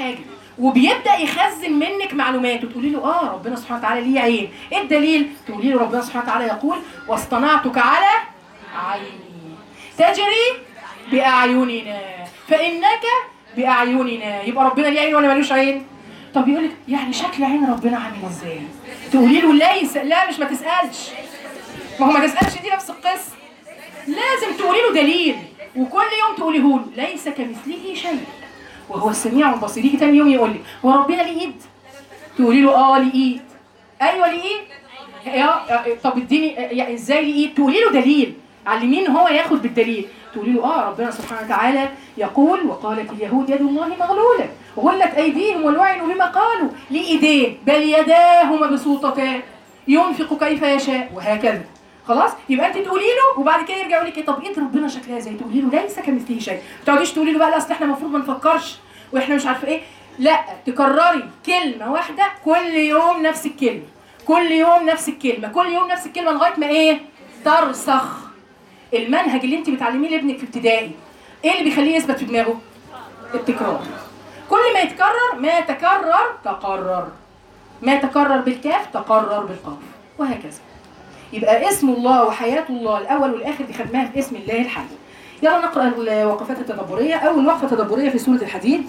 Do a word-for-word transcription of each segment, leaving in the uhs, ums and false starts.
حاجه وبيبدا يخزن منك معلومات وتقولي له اه ربنا سبحانه وتعالى ليه عين. ايه الدليل؟ تقولي له ربنا سبحانه وتعالى يقول واصطنعتك على عيني تجري باعيننا فانك باعيننا. يبقى ربنا ليه عين ولا ملوش عين؟ طب يقول لك يعني شكل عين ربنا عامل ازاي؟ تقولي له ليس، لا مش ما تسالش، ما هو ما تسالش دي نفس القصه، لازم تقولي له دليل وكل يوم تقوليه له ليس كمثله شيء وهو السميع البصير. يجي تاني يوم يقول لي هو ربنا ليه ايد؟ تقولي له اه ليه ايد. ايوه ليه ايد. يا طب اديني يعني ازاي ليه ايد؟ تقولي له دليل، علمين هو ياخد بالدليل. تقولي له اه ربنا سبحانه وتعالى يقول وقالت اليهود يد الله مغلوله غلت ايديهم ولعنوا بما قالوا ليه ايدين بل يداه مبسوطتان ينفق كيف يشاء وهكذا. خلاص يبقى انت تقولي له وبعد كده يرجع يقول لك طب ايه ربنا شكلها ازاي؟ تقولي له ليس كمثله شيء. ما تقعديش تقولي له بقى لا اصل احنا المفروض ما نفكرش واحنا مش عارفه ايه، لا تكرري كلمه واحده كل يوم نفس الكلمه، كل يوم نفس الكلمه، كل يوم نفس الكلمه لغايه ما ايه؟ ترسخ. المنهج اللي انت بتعلميه لابنك في ابتدائي ايه اللي بيخليه يثبت في دماغه؟ التكرار. كل ما يتكرر ما تكرر تقرر، ما تكرر بالكاف تقرر بالقاف وهكذا. يبقى اسم الله وحياة الله الأول والآخر دي خدناها في اسم الله الحي. يلا نقرأ الوقفات التدبرية. أول وقفة تدبرية في سورة الحديد،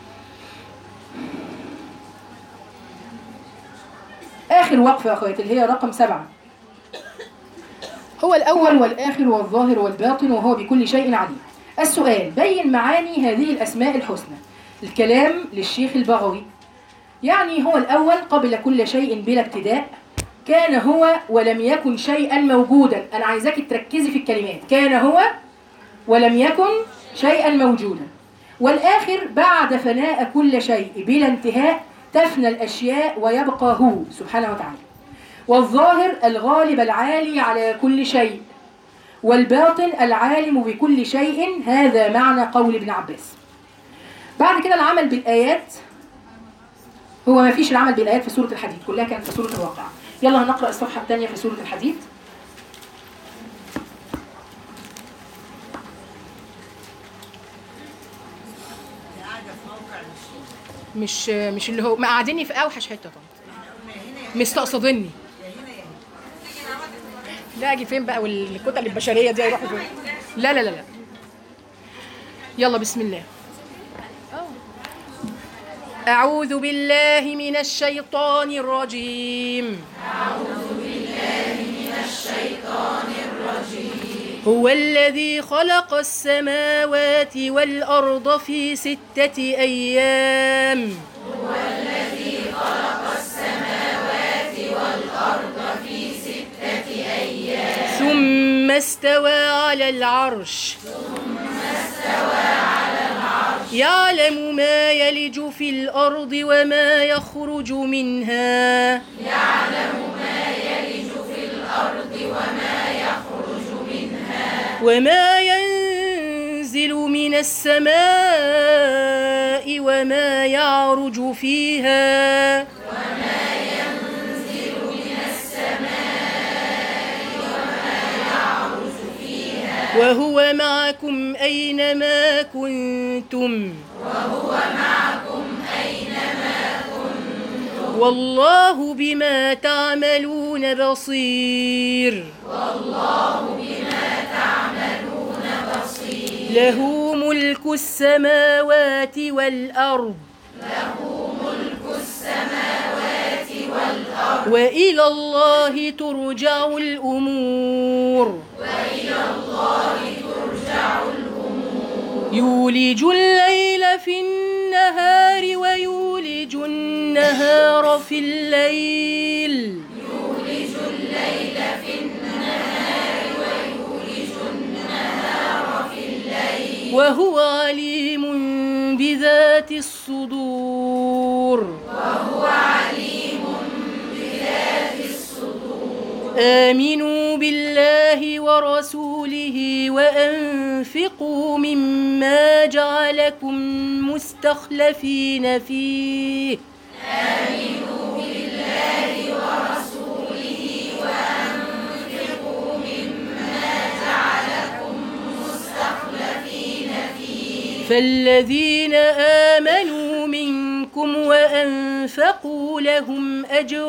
آخر وقفة يا أخواتي اللي هي رقم سبعة. هو الأول والآخر والظاهر والباطن وهو بكل شيء عليم. السؤال: بين معاني هذه الأسماء الحسنى. الكلام للشيخ البغوي. يعني هو الأول قبل كل شيء بلا ابتداء، كان هو ولم يكن شيئا موجودا. أنا عايزاكي تركزي في الكلمات، كان هو ولم يكن شيئا موجودا. والآخر بعد فناء كل شيء بلا انتهاء تفنى الأشياء ويبقى هو سبحانه وتعالى. والظاهر الغالب العالي على كل شيء. والباطن العالم بكل شيء. هذا معنى قول ابن عباس. بعد كده العمل بالآيات. هو ما فيش العمل بالآيات في سورة الحديد، كلها كانت في سورة الواقعة. يلا هنقرأ الصفحة الثانية في سورة الحديد. مش مش اللي هو ما قاعديني في اوحش حته طبعا مستقصدني. لا اجي فين بقى والكتل البشريه دي هيروحوا فين؟ لا لا لا لا يلا بسم الله. أعوذ بالله من الشيطان الرجيم. أعوذ بالله من الشيطان الرجيم. هو الذي خلق السماوات والأرض في ستة أيام. هو الذي خلق السماوات والأرض في ستة أيام. ثم استوى على العرش. ثم استوى على العرش. يعلم ما يلج في الأرض وما يخرج منها. يعلم ما يلج في الأرض وما يخرج منها. وما ينزل من السماء وما يعرج فيها. وما ينزل من السماء وما يعرج فيها. وهو معكم أينما كنتم. وهو معكم أينما كنتم. والله بما تعملون بصير. والله بما تعملون بصير. له ملك السماوات والأرض. له ملك السماوات والأرض. وإلى الله ترجع الأمور. وإلى الله ترجع الأمور. يولج الليل في النهار ويولج النهار في الليل. يولج الليل في النهار ويولج النهار في الليل. وهو عليم بذات الصدور. وهو عليم بذات الصدور. آمنوا بالله ورسوله وأنفقوا مما جعلكم مستخلفين فيه. آمنوا بالله ورسوله وأنفقوا مما جعلكم مستخلفين فيه. فالذين آمنوا منكم منكم وأنفقوا لهم أجر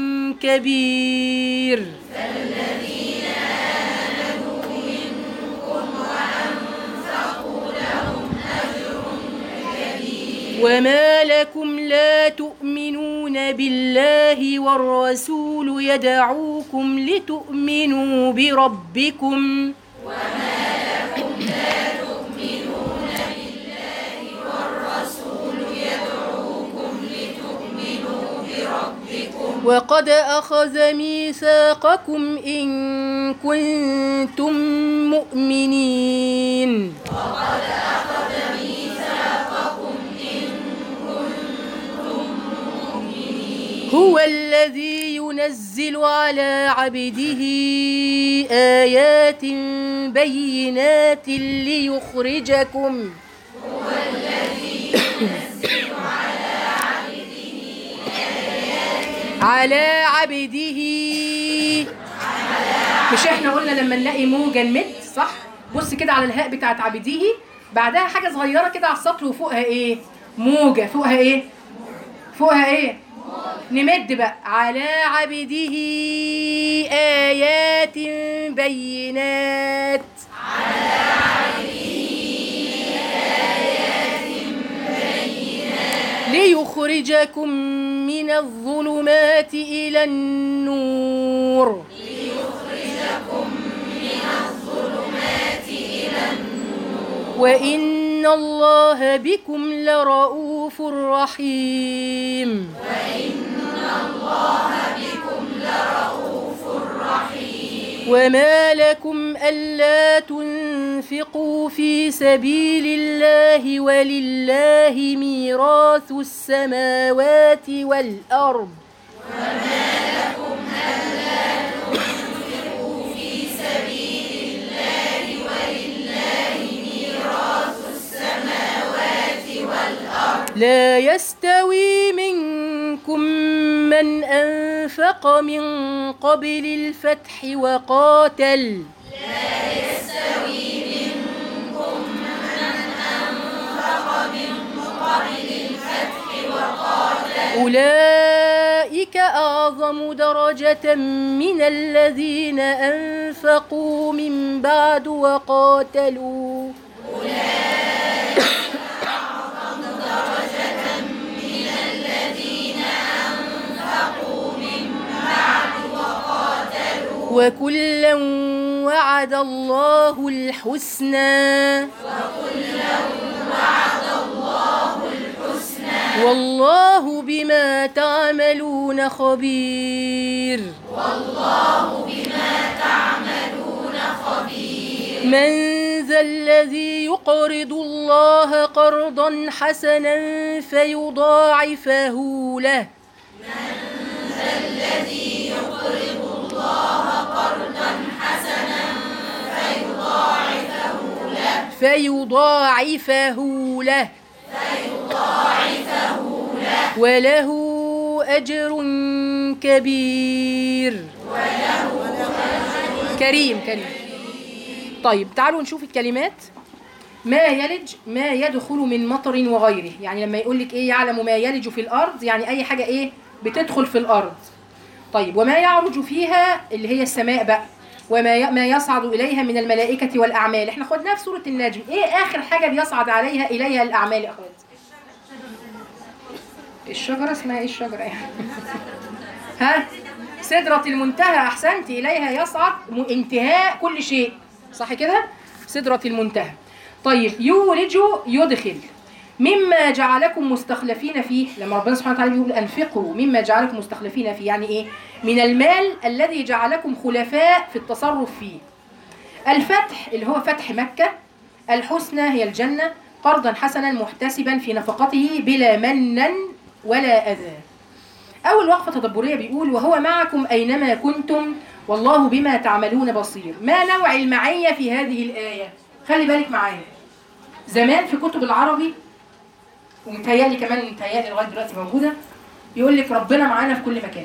كبير. فالذين آمنوا منكم وأنفقوا لهم أجر كبير. وما لكم لا تؤمنون بالله والرسول يدعوكم لتؤمنوا بربكم وما لكم لا تؤمنون بالله والرسول يدعوكم لتؤمنوا بربكم وقد أخذ ميثاقكم إن كنتم مؤمنين. وقد أخذ ميثاقكم إن كنتم مؤمنين. هو الذي ينزل على عبده آيات بينات ليخرجكم هو الذي ينزل على عبده آيات على عبده مش احنا قلنا لما نلاقي موجة نمد صح؟ بص كده على الهاء بتاعت عبده، بعدها حاجة صغيرة كده على السطر وفوقها ايه؟ موجة. فوقها ايه؟ فوقها ايه؟ نمد بقى على عبده آيات بينات على عبده آيات بينات ليخرجكم من الظلمات إلى النور ليخرجكم من الظلمات إلى النور وإن الله بكم لرؤوف رحيم. وإن الله بكم لرؤوف رحيم. وما لكم ألا تنفقوا في سبيل الله ولله ميراث السماوات والأرض. وما لكم ألا تنفقوا في سبيل الله ولله ميراث السماوات والأرض. لا يستوي منكم من أنفق من قبل الفتح وقاتل. لا يستوي منكم من أنفق من قبل الفتح وقاتل. أولئك أعظم درجة من الذين أنفقوا من بعد وقاتلوا. أولئك أعظم درجة من الذين أنفقوا من بعد وقاتلوا. وكلا وعد الله الحسنى وكلا وعد الله الحسنى. والله بما تعملون خبير. والله بما تعملون خبير. من ذا الذي يقرض الله قرضا حسنا فيضاعفه له من ذا الذي يقرض الله قرضا حسنا فيضاعفه له فيضاعفه له فيضاعفه له وله أجر كبير. وله كريم كريم. طيب تعالوا نشوف الكلمات. ما يلج ما يدخل من مطر وغيره، يعني لما يقول لك ايه يعلم ما يلج في الارض يعني اي حاجه ايه بتدخل في الارض. طيب وما يعرج فيها اللي هي السماء بقى، وما ي... ما يصعد اليها من الملائكه والاعمال. احنا خدناها في سوره النجم. ايه اخر حاجه بيصعد عليها اليها الاعمال يا اخوات؟ الشجره اسمها ايه الشجره يعني؟ ها سدرة المنتهى. احسنت، اليها يصعد انتهاء كل شيء صح كده؟ سدرة المنتهى. طيب يولج يدخل مما جعلكم مستخلفين فيه. لما ربنا سبحانه وتعالى بيقول انفقوا مما جعلكم مستخلفين فيه يعني ايه؟ من المال الذي جعلكم خلفاء في التصرف فيه. الفتح اللي هو فتح مكة، الحسنى هي الجنة، قرضا حسنا محتسبا في نفقته بلا من ولا أذى. أول وقفة تدبرية بيقول وهو معكم أينما كنتم والله بما تعملون بصير. ما نوع المعية في هذه الآية؟ خلي بالك معايا. زمان في كتب العربي ومتهيألي كمان متهيألي لغاية دلوقتي موجودة، يقول لك ربنا معانا في كل مكان.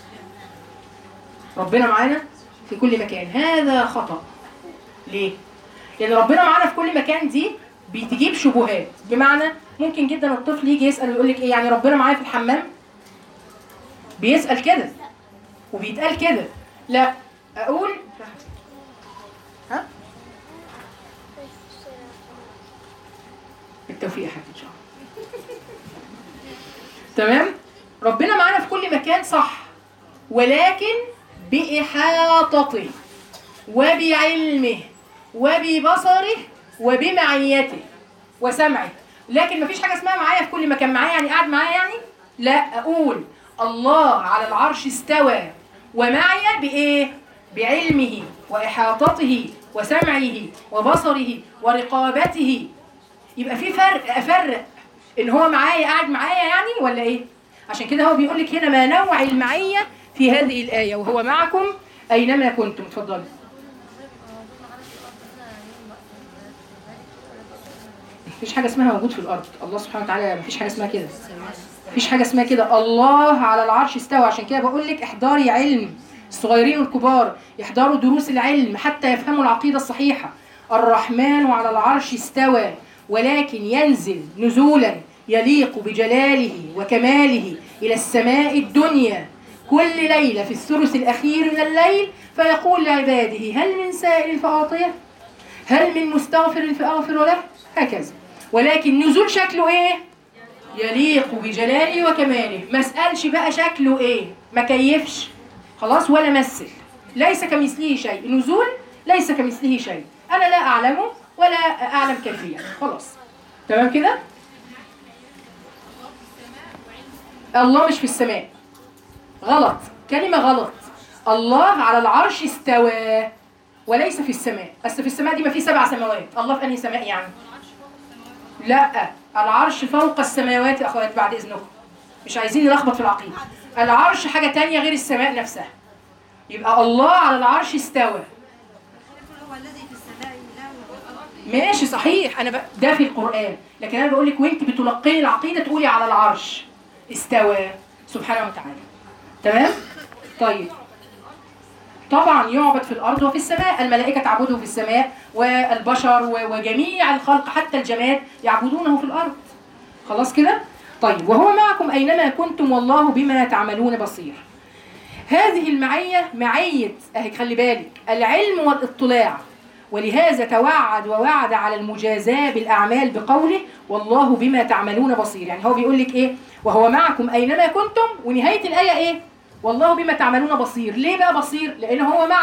ربنا معانا في كل مكان. هذا خطأ. ليه؟ لأن ربنا معانا في كل مكان دي بتجيب شبهات، بمعنى ممكن جدا الطفل يجي يسال ويقول لك ايه يعني ربنا معايا في الحمام؟ بيسال كده وبيتقال كده. لا اقول ها بالتوفيق يا حبيبي ان شاء الله. تمام. ربنا معانا في كل مكان صح، ولكن بإحاطته وبعلمه وببصره وبمعيته وسمعه. لكن مفيش حاجه اسمها معايا في كل مكان. معايا يعني قاعد معايا يعني؟ لا، اقول الله على العرش استوى ومعي بايه؟ بعلمه واحاطته وسمعه وبصره ورقابته. يبقى في فرق، افرق ان هو معايا قاعد معايا يعني ولا ايه؟ عشان كده هو بيقول لك هنا ما نوع المعيه في هذه الايه، وهو معكم اينما كنتم. اتفضلي. مفيش حاجه اسمها موجود في الارض. الله سبحانه وتعالى مفيش حاجه اسمها كده. مفيش حاجه اسمها كده. الله على العرش استوى. عشان كده بقول لك احضري علم، الصغيرين والكبار يحضروا دروس العلم حتى يفهموا العقيده الصحيحه. الرحمن على العرش استوى، ولكن ينزل نزولا يليق بجلاله وكماله الى السماء الدنيا كل ليله في الثلث الاخير من الليل، فيقول لعباده هل من سائل فاعطيه؟ هل من مستغفر فاغفر له؟ هكذا. ولكن نزول شكله ايه؟ يليق بجلاله وكماله. ما اسالش بقى شكله ايه، ما كيفش خلاص ولا مثل. ليس كمثله شيء. نزول ليس كمثله شيء. انا لا اعلمه ولا اعلم كيفيه. خلاص تمام كده. الله مش في السماء، غلط، كلمه غلط. الله على العرش استوى وليس في السماء. اصل في السماء دي ما في سبع سماوات. الله في انهي سماء يعني؟ لا، العرش فوق السماوات يا اخوات بعد اذنكم. مش عايزين نلخبط في العقيده. العرش حاجه تانية غير السماء نفسها. يبقى الله على العرش استوى. ماشي صحيح. انا ب... ده في القران، لكن انا بقول لك وانت بتلقي العقيده تقولي على العرش استوى سبحانه وتعالى. تمام؟ طيب طبعا يعبد في الارض وفي السماء. الملائكه تعبده في السماء، والبشر وجميع الخلق حتى الجماد يعبدونه في الارض. خلاص كده؟ طيب وهو معكم اينما كنتم والله بما تعملون بصير. هذه المعيه معيه اهي، خلي بالك، العلم والاطلاع. ولهذا توعد ووعد على المجازاة بالأعمال بقوله والله بما تعملون بصير. يعني هو بيقول لك إيه؟ وهو معكم أينما كنتم، ونهاية الآية إيه؟ والله بما تعملون بصير. ليه بقى بصير؟ لأن هو مع